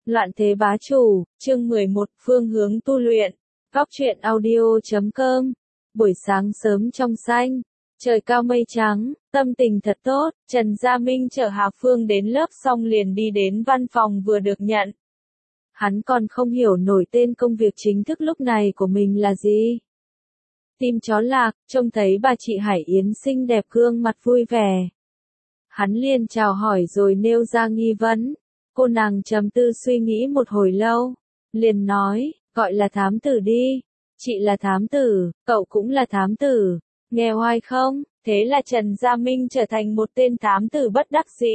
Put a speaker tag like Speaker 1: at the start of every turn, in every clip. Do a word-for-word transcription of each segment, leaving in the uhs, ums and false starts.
Speaker 1: Loạn thế bá chủ, chương mười một, phương hướng tu luyện. Góc truyện audio chấm com. Buổi sáng sớm trong xanh, trời cao mây trắng, tâm tình thật tốt, Trần Gia Minh chở Hà Phương đến lớp xong liền đi đến văn phòng vừa được nhận. Hắn còn không hiểu nổi tên công việc chính thức lúc này của mình là gì. Tim chó lạc, trông thấy bà chị Hải Yến xinh đẹp gương mặt vui vẻ. Hắn liền chào hỏi rồi nêu ra nghi vấn. Cô nàng trầm tư suy nghĩ một hồi lâu, liền nói, gọi là thám tử đi. Chị là thám tử, cậu cũng là thám tử, nghe oai không? Thế là Trần Gia Minh trở thành một tên thám tử bất đắc dĩ.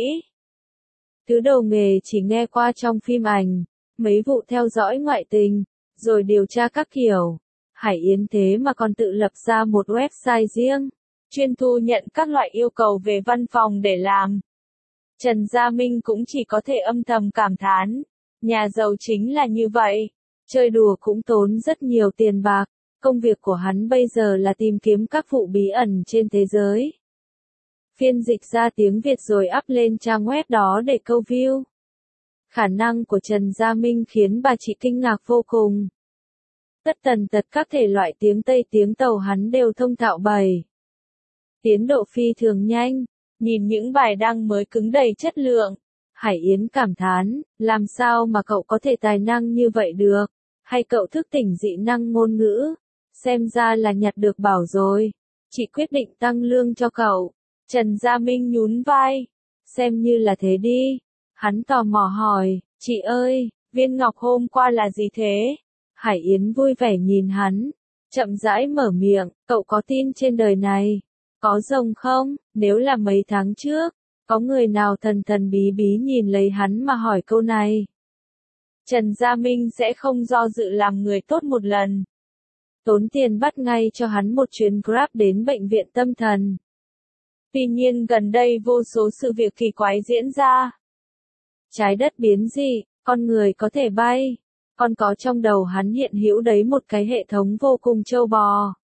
Speaker 1: Thứ đầu nghề chỉ nghe qua trong phim ảnh, mấy vụ theo dõi ngoại tình, rồi điều tra các kiểu. Hải Yến thế mà còn tự lập ra một website riêng, chuyên thu nhận các loại yêu cầu về văn phòng để làm. Trần Gia Minh cũng chỉ có thể âm thầm cảm thán, nhà giàu chính là như vậy, chơi đùa cũng tốn rất nhiều tiền bạc, công việc của hắn bây giờ là tìm kiếm các vụ bí ẩn trên thế giới. Phiên dịch ra tiếng Việt rồi up lên trang web đó để câu view. Khả năng của Trần Gia Minh khiến bà chị kinh ngạc vô cùng. Tất tần tật các thể loại tiếng Tây tiếng Tàu hắn đều thông thạo bày. Tiến độ phi thường nhanh. Nhìn những bài đăng mới cứng đầy chất lượng, Hải Yến cảm thán, làm sao mà cậu có thể tài năng như vậy được, hay cậu thức tỉnh dị năng ngôn ngữ, xem ra là nhặt được bảo rồi, chị quyết định tăng lương cho cậu. Trần Gia Minh nhún vai, xem như là thế đi. Hắn tò mò hỏi, chị ơi, viên ngọc hôm qua là gì thế? Hải Yến vui vẻ nhìn hắn, chậm rãi mở miệng, cậu có tin trên đời này có rồng không? Nếu là mấy tháng trước, có người nào thần thần bí bí nhìn lấy hắn mà hỏi câu này, Trần Gia Minh sẽ không do dự làm người tốt một lần. Tốn tiền bắt ngay cho hắn một chuyến Grab đến bệnh viện tâm thần. Tuy nhiên gần đây vô số sự việc kỳ quái diễn ra. Trái đất biến dị, con người có thể bay, còn có trong đầu hắn hiện hữu đấy một cái hệ thống vô cùng trâu bò.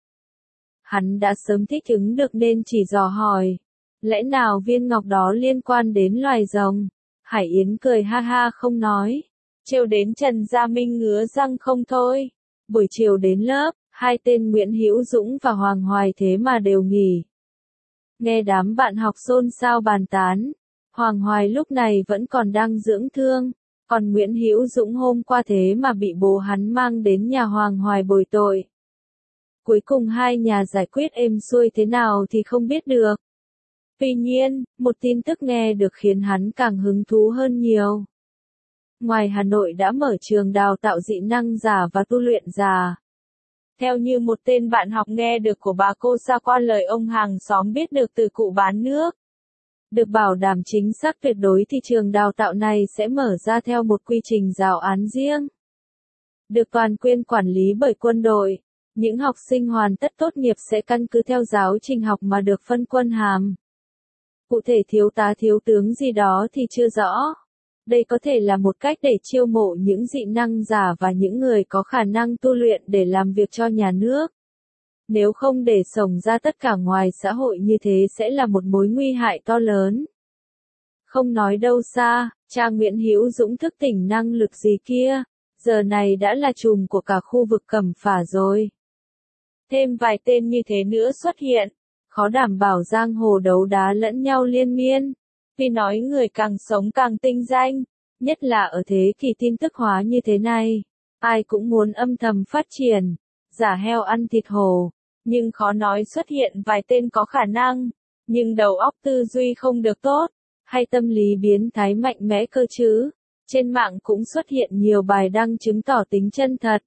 Speaker 1: Hắn đã sớm thích ứng được nên chỉ dò hỏi, lẽ nào viên ngọc đó liên quan đến loài rồng? Hải Yến cười ha ha không nói, trêu đến Trần Gia Minh ngứa răng không thôi. Buổi chiều đến lớp, hai tên Nguyễn Hữu Dũng và Hoàng Hoài thế mà đều nghỉ. Nghe đám bạn học xôn xao bàn tán, Hoàng Hoài lúc này vẫn còn đang dưỡng thương, còn Nguyễn Hữu Dũng hôm qua thế mà bị bố hắn mang đến nhà Hoàng Hoài bồi tội. Cuối cùng hai nhà giải quyết êm xuôi thế nào thì không biết được. Tuy nhiên, một tin tức nghe được khiến hắn càng hứng thú hơn nhiều. Ngoài Hà Nội đã mở trường đào tạo dị năng giả và tu luyện giả. Theo như một tên bạn học nghe được của bà cô xa qua lời ông hàng xóm biết được từ cụ bán nước. Được bảo đảm chính xác tuyệt đối thì trường đào tạo này sẽ mở ra theo một quy trình giáo án riêng. Được toàn quyền quản lý bởi quân đội. Những học sinh hoàn tất tốt nghiệp sẽ căn cứ theo giáo trình học mà được phân quân hàm. Cụ thể thiếu tá thiếu tướng gì đó thì chưa rõ. Đây có thể là một cách để chiêu mộ những dị năng giả và những người có khả năng tu luyện để làm việc cho nhà nước. Nếu không để xổng ra tất cả ngoài xã hội như thế sẽ là một mối nguy hại to lớn. Không nói đâu xa, cha Nguyễn Hữu Dũng thức tỉnh năng lực gì kia, giờ này đã là trùm của cả khu vực Cẩm Phả rồi. Thêm vài tên như thế nữa xuất hiện, khó đảm bảo giang hồ đấu đá lẫn nhau liên miên. Vì nói người càng sống càng tinh danh, nhất là ở thế kỷ tin tức hóa như thế này, ai cũng muốn âm thầm phát triển, giả heo ăn thịt hổ, nhưng khó nói xuất hiện vài tên có khả năng, nhưng đầu óc tư duy không được tốt, hay tâm lý biến thái mạnh mẽ cơ chứ. Trên mạng cũng xuất hiện nhiều bài đăng chứng tỏ tính chân thật.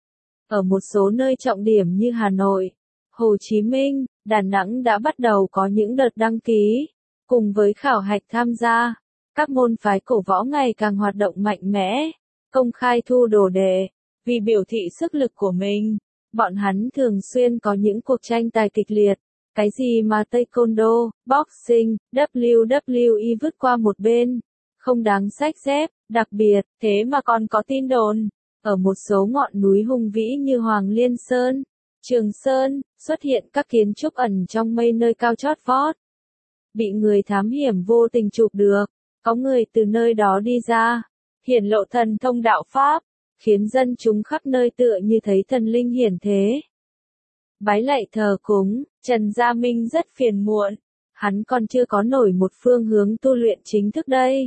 Speaker 1: Ở một số nơi trọng điểm như Hà Nội, Hồ Chí Minh, Đà Nẵng đã bắt đầu có những đợt đăng ký, cùng với khảo hạch tham gia. Các môn phái cổ võ ngày càng hoạt động mạnh mẽ, công khai thu đồ đệ, vì biểu thị sức lực của mình. Bọn hắn thường xuyên có những cuộc tranh tài kịch liệt, cái gì mà taekwondo, boxing, W W E vứt qua một bên, không đáng sách dép. Đặc biệt, thế mà còn có tin đồn, ở một số ngọn núi hùng vĩ như Hoàng Liên Sơn, Trường Sơn, xuất hiện các kiến trúc ẩn trong mây nơi cao chót vót. Bị người thám hiểm vô tình chụp được, có người từ nơi đó đi ra, hiển lộ thần thông đạo pháp, khiến dân chúng khắp nơi tựa như thấy thần linh hiển thế. Bái lạy thờ cúng, Trần Gia Minh rất phiền muộn, hắn còn chưa có nổi một phương hướng tu luyện chính thức đây.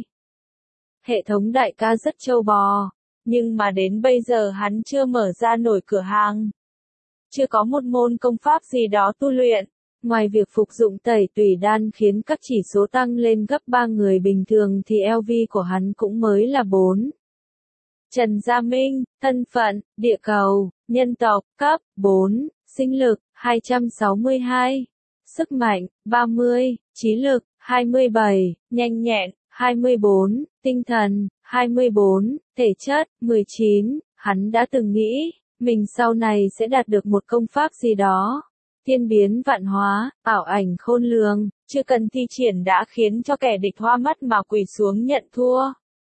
Speaker 1: Hệ thống đại ca rất trâu bò, nhưng mà đến bây giờ hắn chưa mở ra nổi cửa hàng. Chưa có một môn công pháp gì đó tu luyện, ngoài việc phục dụng tẩy tùy đan khiến các chỉ số tăng lên gấp ba người bình thường thì L V của hắn cũng mới là bốn. Trần Gia Minh, thân phận, địa cầu, nhân tộc, cấp bốn, sinh lực, hai trăm sáu mươi hai, sức mạnh, ba mươi, trí lực, hai mươi bảy, nhanh nhẹn, hai mươi bốn, tinh thần, hai mươi bốn, thể chất, mười chín, hắn đã từng nghĩ, mình sau này sẽ đạt được một công pháp gì đó. Thiên biến vạn hóa, ảo ảnh khôn lường, chưa cần thi triển đã khiến cho kẻ địch hoa mắt mà quỳ xuống nhận thua.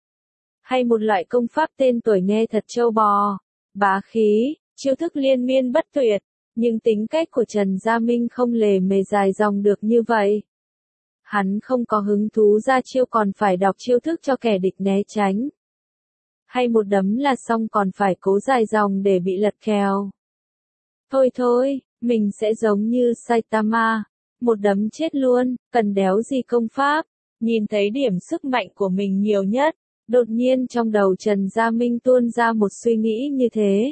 Speaker 1: Hay một loại công pháp tên tuổi nghe thật trâu bò, bá khí, chiêu thức liên miên bất tuyệt, nhưng tính cách của Trần Gia Minh không lề mề dài dòng được như vậy. Hắn không có hứng thú ra chiêu còn phải đọc chiêu thức cho kẻ địch né tránh. Hay một đấm là xong còn phải cố dài dòng để bị lật kèo. Thôi thôi, mình sẽ giống như Saitama, một đấm chết luôn, cần đéo gì công pháp. Nhìn thấy điểm sức mạnh của mình nhiều nhất, đột nhiên trong đầu Trần Gia Minh tuôn ra một suy nghĩ như thế.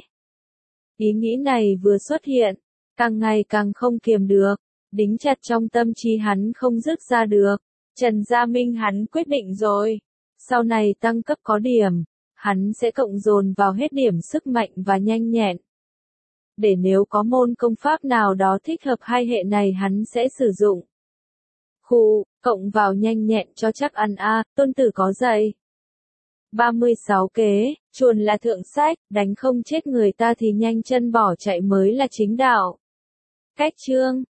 Speaker 1: Ý nghĩ này vừa xuất hiện, càng ngày càng không kiềm được, đính chặt trong tâm trí hắn không dứt ra được. Trần Gia Minh hắn quyết định rồi, sau này tăng cấp có điểm, hắn sẽ cộng dồn vào hết điểm sức mạnh và nhanh nhẹn. Để nếu có môn công pháp nào đó thích hợp hai hệ này hắn sẽ sử dụng. Khu, cộng vào nhanh nhẹn cho chắc ăn a, tôn tử có dạy. ba mươi sáu kế, chuồn là thượng sách, đánh không chết người ta thì nhanh chân bỏ chạy mới là chính đạo. Cách chương